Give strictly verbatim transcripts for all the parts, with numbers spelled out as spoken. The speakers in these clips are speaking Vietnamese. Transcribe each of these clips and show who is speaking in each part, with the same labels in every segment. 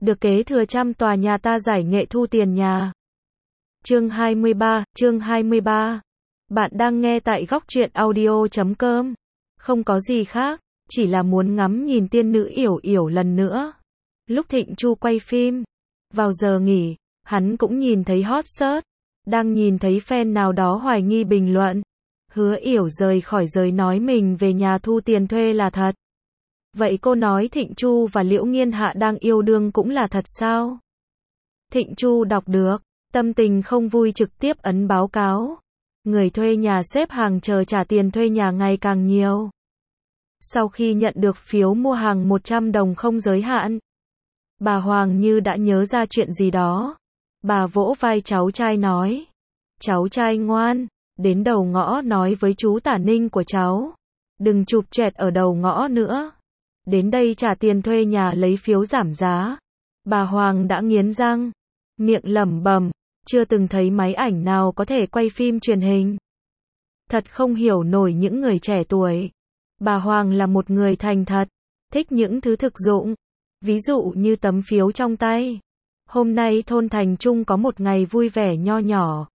Speaker 1: được kế thừa trăm tòa nhà ta giải nghệ thu tiền nhà. Chương hai mươi ba, chương hai mươi ba. Bạn đang nghe tại góc truyện audio chấm com. Không có gì khác, chỉ là muốn ngắm nhìn tiên nữ Yểu Yểu lần nữa. Lúc Thịnh Chu quay phim, vào giờ nghỉ, hắn cũng nhìn thấy hot search, đang nhìn thấy fan nào đó hoài nghi bình luận. Hứa Yểu rời khỏi giới nói mình về nhà thu tiền thuê là thật. Vậy cô nói Thịnh Chu và Liễu Nghiên Hạ đang yêu đương cũng là thật sao? Thịnh Chu đọc được, tâm tình không vui trực tiếp ấn báo cáo. Người thuê nhà xếp hàng chờ trả tiền thuê nhà ngày càng nhiều. Sau khi nhận được phiếu mua hàng một trăm đồng không giới hạn, bà Hoàng như đã nhớ ra chuyện gì đó. Bà vỗ vai cháu trai nói. Cháu trai ngoan, đến đầu ngõ nói với chú Tả Ninh của cháu. Đừng chụp choẹt ở đầu ngõ nữa. Đến đây trả tiền thuê nhà lấy phiếu giảm giá. Bà Hoàng đã nghiến răng, miệng lẩm bẩm, chưa từng thấy máy ảnh nào có thể quay phim truyền hình. Thật không hiểu nổi những người trẻ tuổi. Bà Hoàng là một người thành thật, thích những thứ thực dụng, ví dụ như tấm phiếu trong tay. Hôm nay thôn Thành Trung có một ngày vui vẻ nho nhỏ.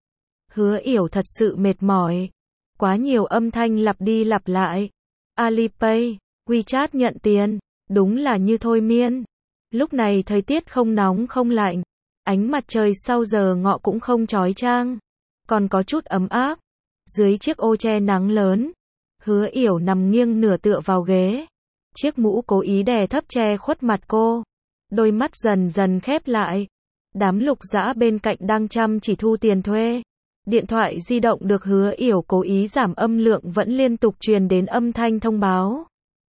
Speaker 1: Hứa Yểu thật sự mệt mỏi. Quá nhiều âm thanh lặp đi lặp lại. Alipay, WeChat nhận tiền, đúng là như thôi miên. Lúc này thời tiết không nóng không lạnh, ánh mặt trời sau giờ ngọ cũng không chói chang, còn có chút ấm áp. Dưới chiếc ô che nắng lớn, Hứa Yểu nằm nghiêng nửa tựa vào ghế. Chiếc mũ cố ý đè thấp che khuất mặt cô. Đôi mắt dần dần khép lại. Đám Lục Dã bên cạnh đang chăm chỉ thu tiền thuê. Điện thoại di động được Hứa Yểu cố ý giảm âm lượng vẫn liên tục truyền đến âm thanh thông báo.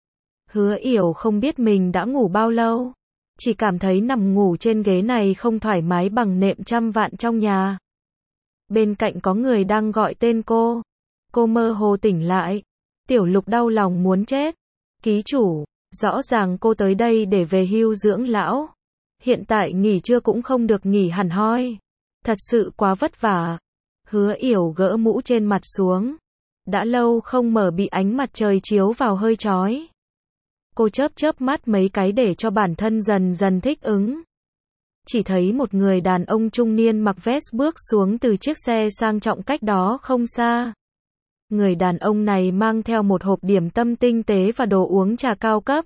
Speaker 1: Hứa Yểu không biết mình đã ngủ bao lâu, chỉ cảm thấy nằm ngủ trên ghế này không thoải mái bằng nệm trăm vạn trong nhà. Bên cạnh có người đang gọi tên cô. Cô mơ hồ tỉnh lại. Tiểu Lục đau lòng muốn chết. Ký chủ, rõ ràng cô tới đây để về hưu dưỡng lão. Hiện tại nghỉ trưa cũng không được nghỉ hẳn hoi. Thật sự quá vất vả. Hứa Yểu gỡ mũ trên mặt xuống. Đã lâu không mở bị ánh mặt trời chiếu vào hơi chói. Cô chớp chớp mắt mấy cái để cho bản thân dần dần thích ứng. Chỉ thấy một người đàn ông trung niên mặc vest bước xuống từ chiếc xe sang trọng cách đó không xa. Người đàn ông này mang theo một hộp điểm tâm tinh tế và đồ uống trà cao cấp.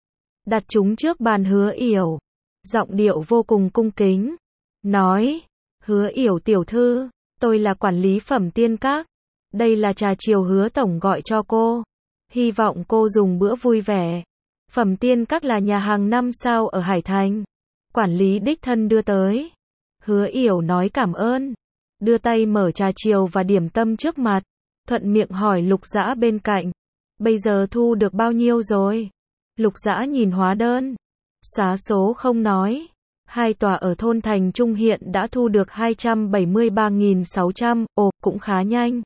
Speaker 1: Đặt chúng trước bàn Hứa Yểu. Giọng điệu vô cùng cung kính. Nói, Hứa Yểu tiểu thư, tôi là quản lý Phẩm Tiên Các. Đây là trà chiều Hứa tổng gọi cho cô. Hy vọng cô dùng bữa vui vẻ. Phẩm Tiên Các là nhà hàng năm sao ở Hải Thành. Quản lý đích thân đưa tới. Hứa Yểu nói cảm ơn. Đưa tay mở trà chiều và điểm tâm trước mặt. Thuận miệng hỏi Lục Dã bên cạnh. Bây giờ thu được bao nhiêu rồi? Lục Dã nhìn hóa đơn. Xóa số không nói. Hai tòa ở thôn Thành Trung hiện đã thu được hai trăm bảy mươi ba nghìn sáu trăm. Ồ, cũng khá nhanh.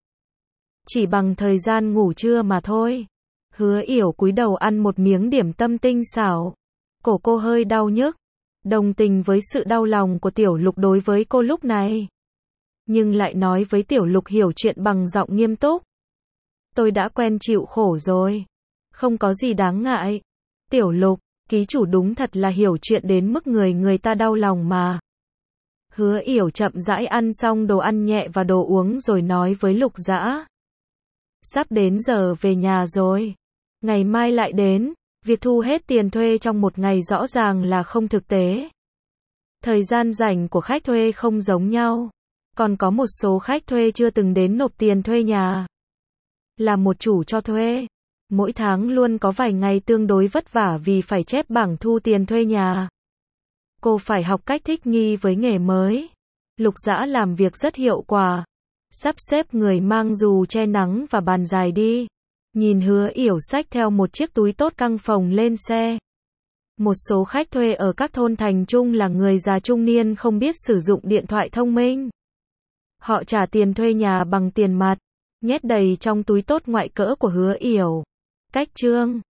Speaker 1: Chỉ bằng thời gian ngủ trưa mà thôi. Hứa Yểu cúi đầu ăn một miếng điểm tâm tinh xảo. Cổ cô hơi đau nhức. Đồng tình với sự đau lòng của Tiểu Lục đối với cô lúc này. Nhưng lại nói với Tiểu Lục hiểu chuyện bằng giọng nghiêm túc. Tôi đã quen chịu khổ rồi. Không có gì đáng ngại. Tiểu Lục, ký chủ đúng thật là hiểu chuyện đến mức người người ta đau lòng mà. Hứa Yểu chậm rãi ăn xong đồ ăn nhẹ và đồ uống rồi nói với Lục Dã. Sắp đến giờ về nhà rồi. Ngày mai lại đến. Việc thu hết tiền thuê trong một ngày rõ ràng là không thực tế. Thời gian rảnh của khách thuê không giống nhau. Còn có một số khách thuê chưa từng đến nộp tiền thuê nhà. Là một chủ cho thuê. Mỗi tháng luôn có vài ngày tương đối vất vả vì phải chép bảng thu tiền thuê nhà. Cô phải học cách thích nghi với nghề mới. Lục Dã làm việc rất hiệu quả. Sắp xếp người mang dù che nắng và bàn dài đi. Nhìn Hứa Yểu xách theo một chiếc túi tốt căng phồng lên xe. Một số khách thuê ở các thôn Thành Trung là người già trung niên không biết sử dụng điện thoại thông minh. Họ trả tiền thuê nhà bằng tiền mặt, nhét đầy trong túi tốt ngoại cỡ của Hứa Yểu. Cách chương